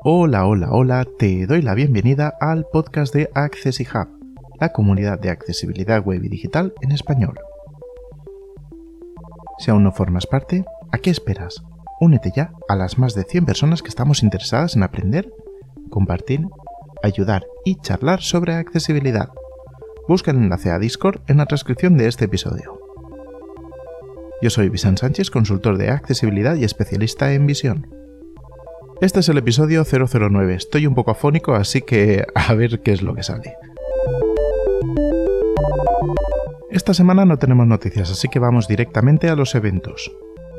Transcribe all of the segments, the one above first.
Hola, hola, hola, te doy la bienvenida al podcast de AccessiHub, la comunidad de accesibilidad web y digital en español. Si aún no formas parte, ¿a qué esperas? Únete ya a las más de 100 personas que estamos interesadas en aprender, compartir, ayudar y charlar sobre accesibilidad. Busca el enlace a Discord en la transcripción de este episodio. Yo soy Vicent Sánchez, consultor de accesibilidad y especialista en visión. Este es el episodio 009. Estoy un poco afónico, así que a ver qué es lo que sale. Esta semana no tenemos noticias, así que vamos directamente a los eventos.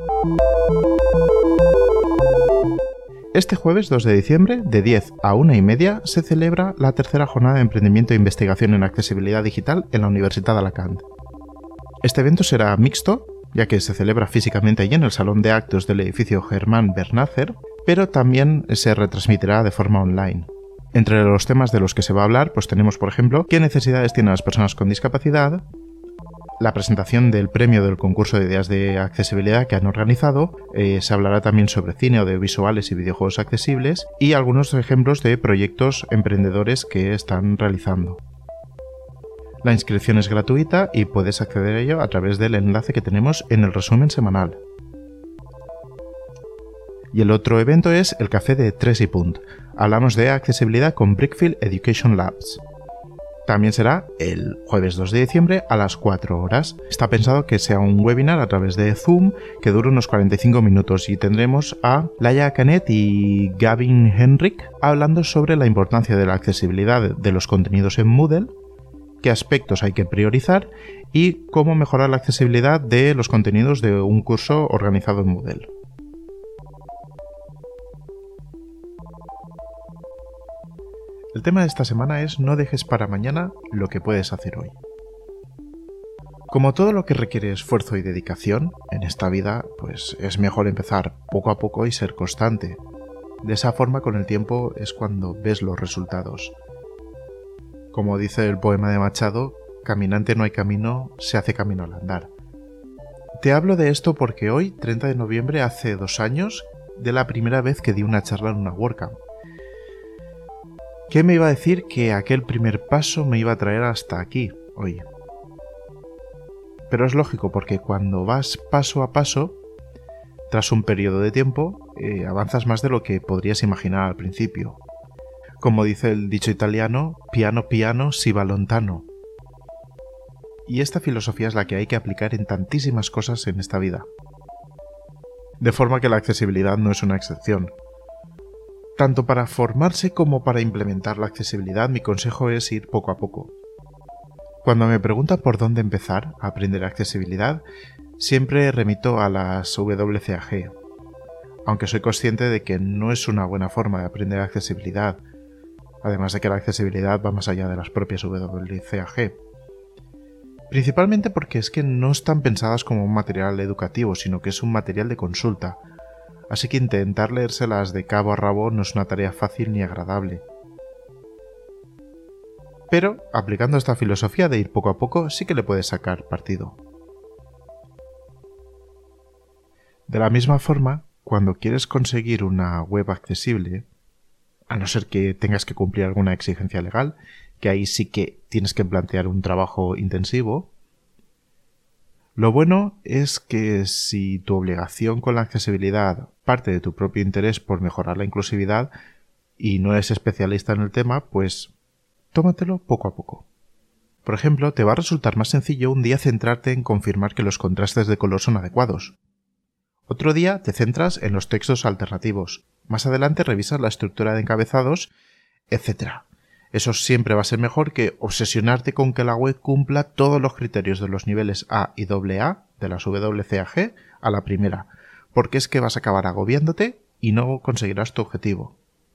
Este jueves 2 de diciembre, de 10 a 1:30, se celebra la tercera jornada de emprendimiento e investigación en accesibilidad digital en la Universitat d'Alacant. Este evento será mixto, ya que se celebra físicamente allí en el salón de actos del edificio Germán Bernatzer, pero también se retransmitirá de forma online. Entre los temas de los que se va a hablar, pues tenemos, por ejemplo, qué necesidades tienen las personas con discapacidad, la presentación del premio del concurso de ideas de accesibilidad que han organizado, se hablará también sobre cine, audiovisuales y videojuegos accesibles y algunos ejemplos de proyectos emprendedores que están realizando. La inscripción es gratuita y puedes acceder a ello a través del enlace que tenemos en el resumen semanal. Y el otro evento es el café de Tres y Punt. Hablamos de accesibilidad con Brickfield Education Labs. También será el jueves 2 de diciembre a las 4 horas. Está pensado que sea un webinar a través de Zoom que dure unos 45 minutos y tendremos a Laia Canet y Gavin Henrik hablando sobre la importancia de la accesibilidad de los contenidos en Moodle, qué aspectos hay que priorizar y cómo mejorar la accesibilidad de los contenidos de un curso organizado en Moodle. El tema de esta semana es no dejes para mañana lo que puedes hacer hoy. Como todo lo que requiere esfuerzo y dedicación en esta vida, pues es mejor empezar poco a poco y ser constante. De esa forma, con el tiempo es cuando ves los resultados. Como dice el poema de Machado, caminante no hay camino, se hace camino al andar. Te hablo de esto porque hoy, 30 de noviembre, hace 2 años, de la primera vez que di una charla en una WordCamp. ¿Qué me iba a decir que aquel primer paso me iba a traer hasta aquí, hoy? Pero es lógico, porque cuando vas paso a paso, tras un periodo de tiempo, avanzas más de lo que podrías imaginar al principio. Como dice el dicho italiano, piano piano si va lontano. Y esta filosofía es la que hay que aplicar en tantísimas cosas en esta vida. De forma que la accesibilidad no es una excepción. Tanto para formarse como para implementar la accesibilidad, mi consejo es ir poco a poco. Cuando me preguntan por dónde empezar a aprender accesibilidad, siempre remito a las WCAG, aunque soy consciente de que no es una buena forma de aprender accesibilidad, además de que la accesibilidad va más allá de las propias WCAG. Principalmente porque es que no están pensadas como un material educativo, sino que es un material de consulta. Así que intentar leérselas de cabo a rabo no es una tarea fácil ni agradable. Pero, aplicando esta filosofía de ir poco a poco, sí que le puedes sacar partido. De la misma forma, cuando quieres conseguir una web accesible, a no ser que tengas que cumplir alguna exigencia legal, que ahí sí que tienes que plantear un trabajo intensivo, lo bueno es que si tu obligación con la accesibilidad parte de tu propio interés por mejorar la inclusividad y no eres especialista en el tema, pues tómatelo poco a poco. Por ejemplo, te va a resultar más sencillo un día centrarte en confirmar que los contrastes de color son adecuados. Otro día te centras en los textos alternativos. Más adelante revisas la estructura de encabezados, etc. Eso siempre va a ser mejor que obsesionarte con que la web cumpla todos los criterios de los niveles A y AA de las WCAG a la primera, porque es que vas a acabar agobiándote y no conseguirás tu objetivo.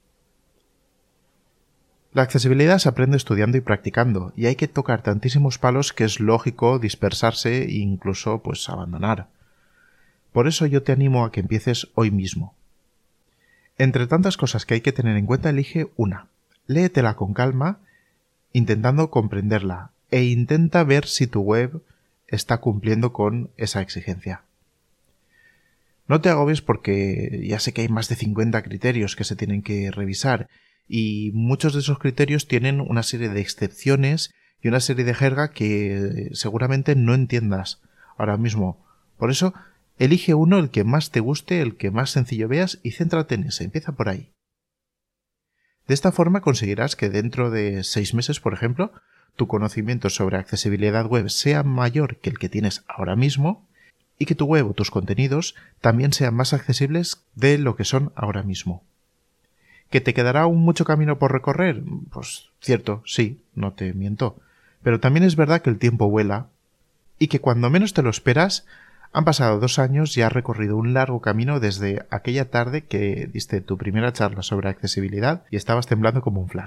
La accesibilidad se aprende estudiando y practicando, y hay que tocar tantísimos palos que es lógico dispersarse e incluso pues abandonar. Por eso yo te animo a que empieces hoy mismo. Entre tantas cosas que hay que tener en cuenta, elige una. Léetela con calma, intentando comprenderla, e intenta ver si tu web está cumpliendo con esa exigencia. No te agobies porque ya sé que hay más de 50 criterios que se tienen que revisar y muchos de esos criterios tienen una serie de excepciones y una serie de jerga que seguramente no entiendas ahora mismo. Por eso, elige uno, el que más te guste, el que más sencillo veas y céntrate en ese. Empieza por ahí. De esta forma conseguirás que dentro de 6 meses, por ejemplo, tu conocimiento sobre accesibilidad web sea mayor que el que tienes ahora mismo y que tu web o tus contenidos también sean más accesibles de lo que son ahora mismo. ¿Que te quedará aún mucho camino por recorrer? Pues cierto, sí, no te miento. Pero también es verdad que el tiempo vuela y que cuando menos te lo esperas, han pasado 2 años y has recorrido un largo camino desde aquella tarde que diste tu primera charla sobre accesibilidad y estabas temblando como un flan.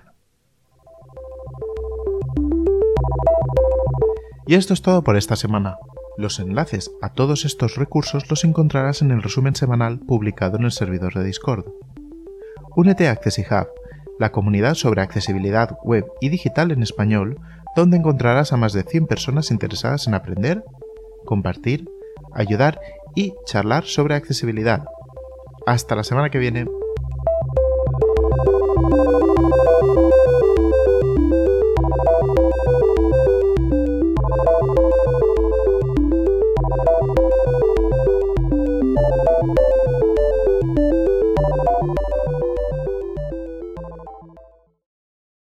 Y esto es todo por esta semana. Los enlaces a todos estos recursos los encontrarás en el resumen semanal publicado en el servidor de Discord. Únete a AccessiHub, la comunidad sobre accesibilidad web y digital en español, donde encontrarás a más de 100 personas interesadas en aprender, compartir, ayudar y charlar sobre accesibilidad. Hasta la semana que viene.